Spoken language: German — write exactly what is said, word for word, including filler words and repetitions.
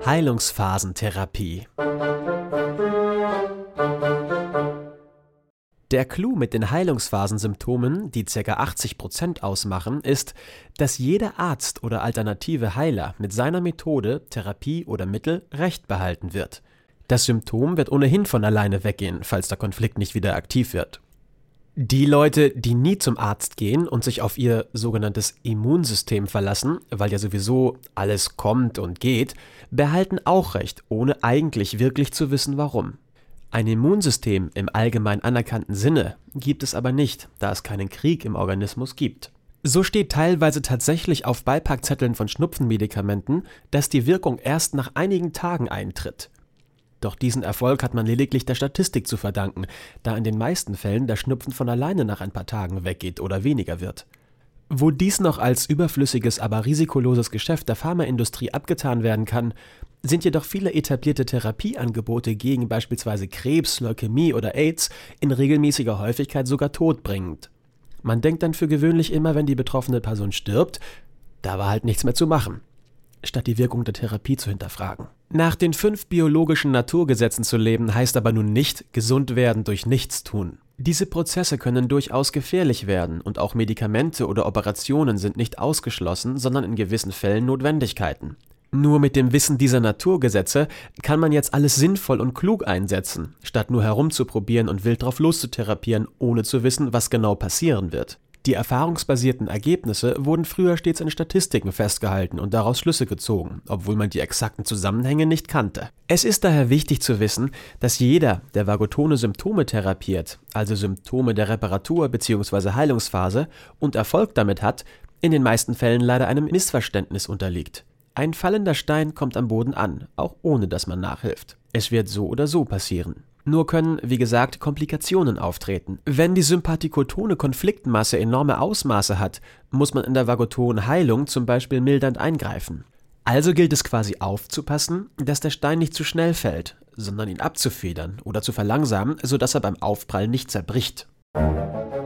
Heilungsphasentherapie. Der Clou mit den Heilungsphasensymptomen, die ca. achtzig Prozent ausmachen, ist, dass jeder Arzt oder alternative Heiler mit seiner Methode, Therapie oder Mittel Recht behalten wird. Das Symptom wird ohnehin von alleine weggehen, falls der Konflikt nicht wieder aktiv wird. Die Leute, die nie zum Arzt gehen und sich auf ihr sogenanntes Immunsystem verlassen, weil ja sowieso alles kommt und geht, behalten auch Recht, ohne eigentlich wirklich zu wissen, warum. Ein Immunsystem im allgemein anerkannten Sinne gibt es aber nicht, da es keinen Krieg im Organismus gibt. So steht teilweise tatsächlich auf Beipackzetteln von Schnupfenmedikamenten, dass die Wirkung erst nach einigen Tagen eintritt. Doch diesen Erfolg hat man lediglich der Statistik zu verdanken, da in den meisten Fällen der Schnupfen von alleine nach ein paar Tagen weggeht oder weniger wird. Wo dies noch als überflüssiges, aber risikoloses Geschäft der Pharmaindustrie abgetan werden kann, sind jedoch viele etablierte Therapieangebote gegen beispielsweise Krebs, Leukämie oder AIDS in regelmäßiger Häufigkeit sogar todbringend. Man denkt dann für gewöhnlich immer, wenn die betroffene Person stirbt, da war halt nichts mehr zu machen, statt die Wirkung der Therapie zu hinterfragen. Nach den fünf biologischen Naturgesetzen zu leben, heißt aber nun nicht, gesund werden durch Nichtstun. Diese Prozesse können durchaus gefährlich werden und auch Medikamente oder Operationen sind nicht ausgeschlossen, sondern in gewissen Fällen Notwendigkeiten. Nur mit dem Wissen dieser Naturgesetze kann man jetzt alles sinnvoll und klug einsetzen, statt nur herumzuprobieren und wild drauf loszutherapieren, ohne zu wissen, was genau passieren wird. Die erfahrungsbasierten Ergebnisse wurden früher stets in Statistiken festgehalten und daraus Schlüsse gezogen, obwohl man die exakten Zusammenhänge nicht kannte. Es ist daher wichtig zu wissen, dass jeder, der vagotone Symptome therapiert, also Symptome der Reparatur bzw. Heilungsphase, und Erfolg damit hat, in den meisten Fällen leider einem Missverständnis unterliegt. Ein fallender Stein kommt am Boden an, auch ohne dass man nachhilft. Es wird so oder so passieren. Nur können, wie gesagt, Komplikationen auftreten. Wenn die sympathikotone Konfliktmasse enorme Ausmaße hat, muss man in der Vagoton-Heilung zum Beispiel mildernd eingreifen. Also gilt es quasi aufzupassen, dass der Stein nicht zu schnell fällt, sondern ihn abzufedern oder zu verlangsamen, sodass er beim Aufprall nicht zerbricht.